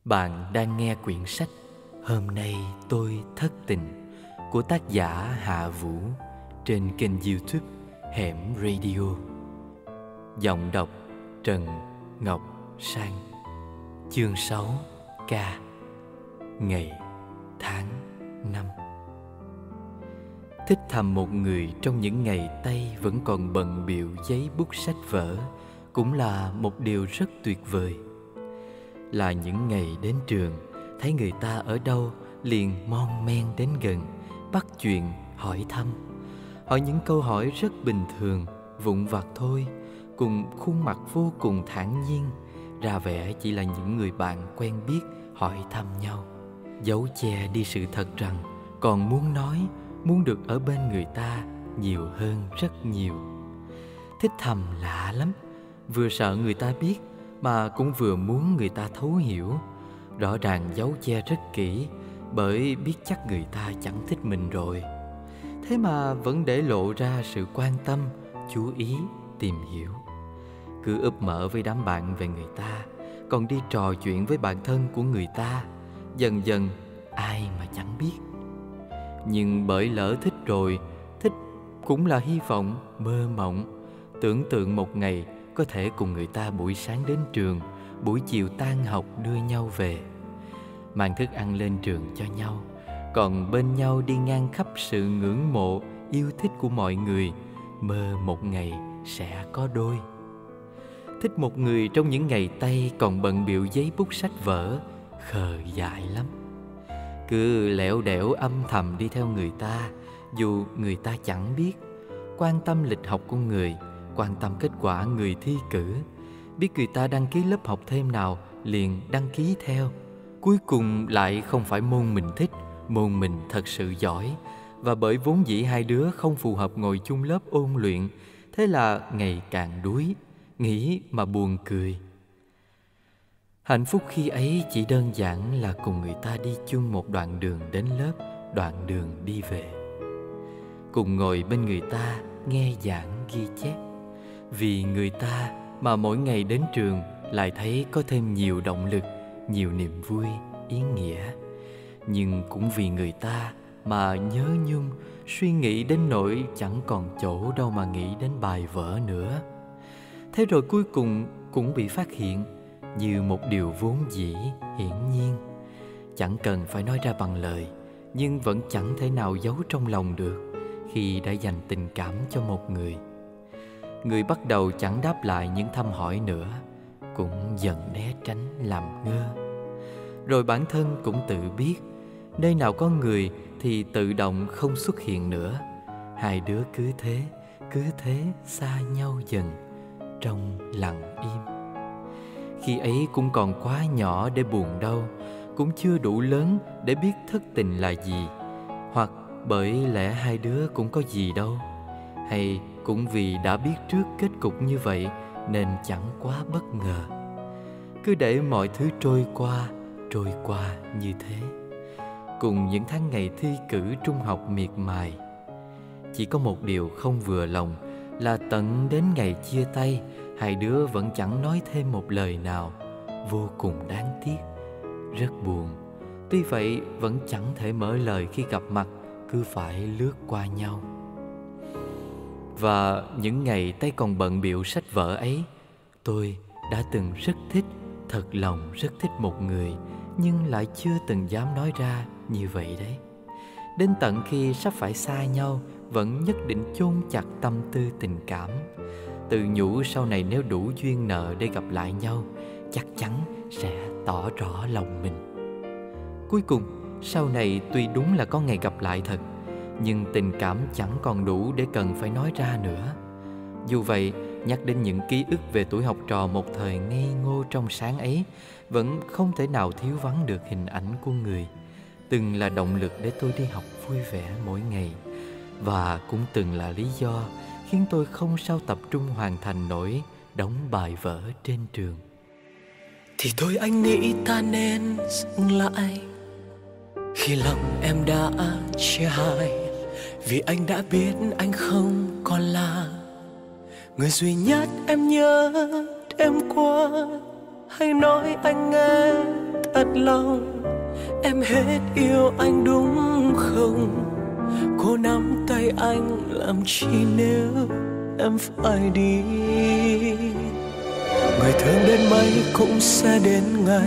Bạn đang nghe quyển sách Hôm nay tôi thất tình của tác giả Hạ Vũ trên kênh YouTube Hẻm Radio. Giọng đọc Trần Ngọc Sang. Chương 6 K. Ngày tháng năm. Thích thầm một người trong những ngày tay vẫn còn bận bịu giấy bút sách vở cũng là một điều rất tuyệt vời. Là những ngày đến trường, thấy người ta ở đâu liền mon men đến gần, bắt chuyện, hỏi thăm. Hỏi những câu hỏi rất bình thường, vụn vặt thôi, cùng khuôn mặt vô cùng thản nhiên, ra vẻ chỉ là những người bạn quen biết hỏi thăm nhau. Giấu che đi sự thật rằng còn muốn nói, muốn được ở bên người ta nhiều hơn rất nhiều. Thích thầm lạ lắm, vừa sợ người ta biết mà cũng vừa muốn người ta thấu hiểu. Rõ ràng giấu che rất kỹ, bởi biết chắc người ta chẳng thích mình rồi. Thế mà vẫn để lộ ra sự quan tâm, chú ý, tìm hiểu. Cứ úp mở với đám bạn về người ta, còn đi trò chuyện với bạn thân của người ta. Dần dần ai mà chẳng biết. Nhưng bởi lỡ thích rồi, thích cũng là hy vọng, mơ mộng. Tưởng tượng một ngày có thể cùng người ta buổi sáng đến trường, buổi chiều tan học đưa nhau về, mang thức ăn lên trường cho nhau, còn bên nhau đi ngang khắp sự ngưỡng mộ, yêu thích của mọi người. Mơ một ngày sẽ có đôi. Thích một người trong những ngày tay còn bận bịu giấy bút sách vở, khờ dại lắm. Cứ lẻo đẻo âm thầm đi theo người ta, dù người ta chẳng biết. Quan tâm lịch học của người, quan tâm kết quả người thi cử. Biết người ta đăng ký lớp học thêm nào liền đăng ký theo. Cuối cùng lại không phải môn mình thích, môn mình thật sự giỏi. Và bởi vốn dĩ hai đứa không phù hợp ngồi chung lớp ôn luyện, thế là ngày càng đuối, nghĩ mà buồn cười. Hạnh phúc khi ấy chỉ đơn giản là cùng người ta đi chung một đoạn đường đến lớp, đoạn đường đi về. Cùng ngồi bên người ta nghe giảng ghi chép. Vì người ta mà mỗi ngày đến trường lại thấy có thêm nhiều động lực, nhiều niềm vui, ý nghĩa. Nhưng cũng vì người ta mà nhớ nhung, suy nghĩ đến nỗi chẳng còn chỗ đâu mà nghĩ đến bài vở nữa. Thế rồi cuối cùng cũng bị phát hiện như một điều vốn dĩ, hiển nhiên. Chẳng cần phải nói ra bằng lời, nhưng vẫn chẳng thể nào giấu trong lòng được khi đã dành tình cảm cho một người. Người bắt đầu chẳng đáp lại những thăm hỏi nữa, cũng dần né tránh làm ngơ. Rồi bản thân cũng tự biết, nơi nào có người thì tự động không xuất hiện nữa. Hai đứa cứ thế xa nhau dần, trong lặng im. Khi ấy cũng còn quá nhỏ để buồn đau, cũng chưa đủ lớn để biết thất tình là gì. Hoặc bởi lẽ hai đứa cũng có gì đâu, hay cũng vì đã biết trước kết cục như vậy nên chẳng quá bất ngờ. Cứ để mọi thứ trôi qua như thế. Cùng những tháng ngày thi cử trung học miệt mài. Chỉ có một điều không vừa lòng là tận đến ngày chia tay, hai đứa vẫn chẳng nói thêm một lời nào. Vô cùng đáng tiếc, rất buồn. Tuy vậy vẫn chẳng thể mở lời khi gặp mặt, cứ phải lướt qua nhau. Và những ngày tay còn bận bịu sách vở ấy, tôi đã từng rất thích, thật lòng rất thích một người, nhưng lại chưa từng dám nói ra như vậy đấy. Đến tận khi sắp phải xa nhau, vẫn nhất định chôn chặt tâm tư tình cảm. Tự nhủ sau này nếu đủ duyên nợ để gặp lại nhau, chắc chắn sẽ tỏ rõ lòng mình. Cuối cùng, sau này tuy đúng là có ngày gặp lại thật, nhưng tình cảm chẳng còn đủ để cần phải nói ra nữa. Dù vậy, nhắc đến những ký ức về tuổi học trò một thời ngây ngô trong sáng ấy, vẫn không thể nào thiếu vắng được hình ảnh của người từng là động lực để tôi đi học vui vẻ mỗi ngày, và cũng từng là lý do khiến tôi không sao tập trung hoàn thành nổi đống bài vở trên trường. Thì thôi anh nghĩ ta nên dừng lại khi lòng em đã chia hai, vì anh đã biết anh không còn là người duy nhất em nhớ đêm qua. Hãy nói anh nghe thật lòng em hết yêu anh đúng không? Cô nắm tay anh làm chi nếu em phải đi? Người thương đến mấy cũng sẽ đến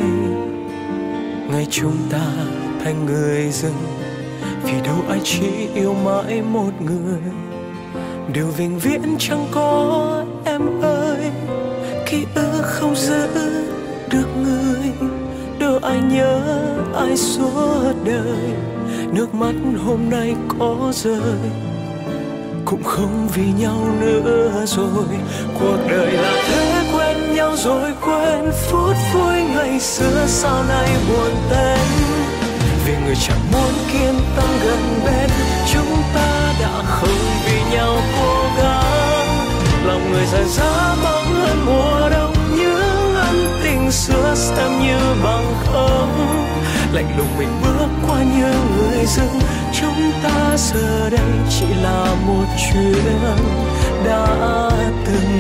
ngày chúng ta thành người dưng. Vì đâu ai chỉ yêu mãi một người, điều vĩnh viễn chẳng có em ơi. Ký ức không giữ được người, đâu ai nhớ ai suốt đời. Nước mắt hôm nay có rơi cũng không vì nhau nữa rồi. Cuộc đời là thế, quen nhau rồi quên phút vui ngày xưa, sau này buồn tên. Vì người chẳng muốn kiên tâm gần bên, chúng ta đã không vì nhau cố gắng. Lòng người dại dã bóng hơn mùa đông, những ân tình xưa xem như bằng không. Lạnh lùng mình bước qua như người dưng, chúng ta giờ đây chỉ là một chuyện đã từng.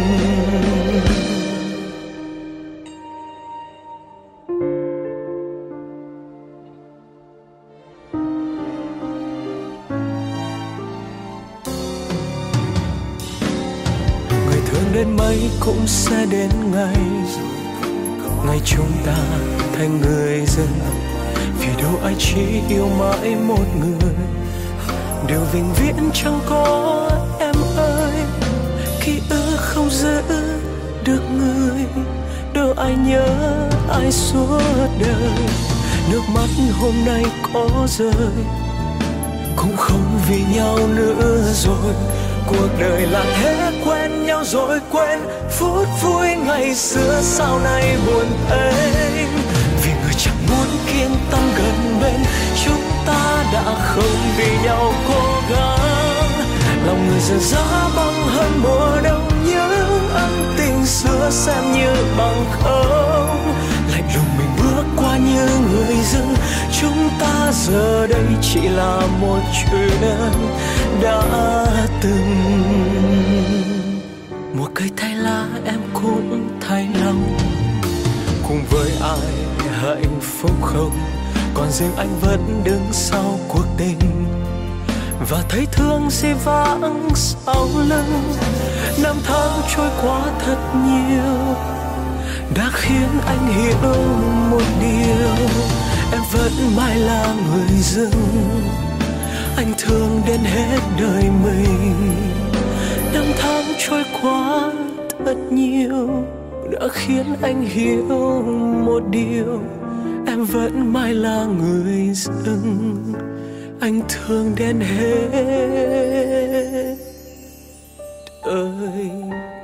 Người thương đến mấy cũng sẽ đến ngày chúng ta thành người dưng. Vì đâu ai chỉ yêu mãi một người, điều vĩnh viễn chẳng có em ơi. Ký ức không giữ được người, đâu ai nhớ ai suốt đời. Nước mắt hôm nay có rơi cũng không vì nhau nữa rồi. Cuộc đời là thế, quen nhau rồi quên phút vui ngày xưa, sau này buồn thêm. Vì người chẳng muốn kiên tâm gần bên, chúng ta đã không vì nhau cố gắng. Lòng người dần dã băng hơn mùa đông, những ân tình xưa xem như bằng không. Lạnh lùng mình bước qua như người dưng, chúng ta giờ đây chỉ là một chuyện đã từng. Một cây thay lá em cũng thay lòng, cùng với ai hạnh phúc không? Còn riêng anh vẫn đứng sau cuộc tình, và thấy thương di vãng sau lưng. Năm tháng trôi qua thật nhiều, đã khiến anh hiểu một điều, em vẫn mãi là người dưng. Anh thương đến hết đời mình. Năm tháng trôi qua thật nhiều, đã khiến anh hiểu một điều, em vẫn mãi là người dưng. Anh thương đến hết đời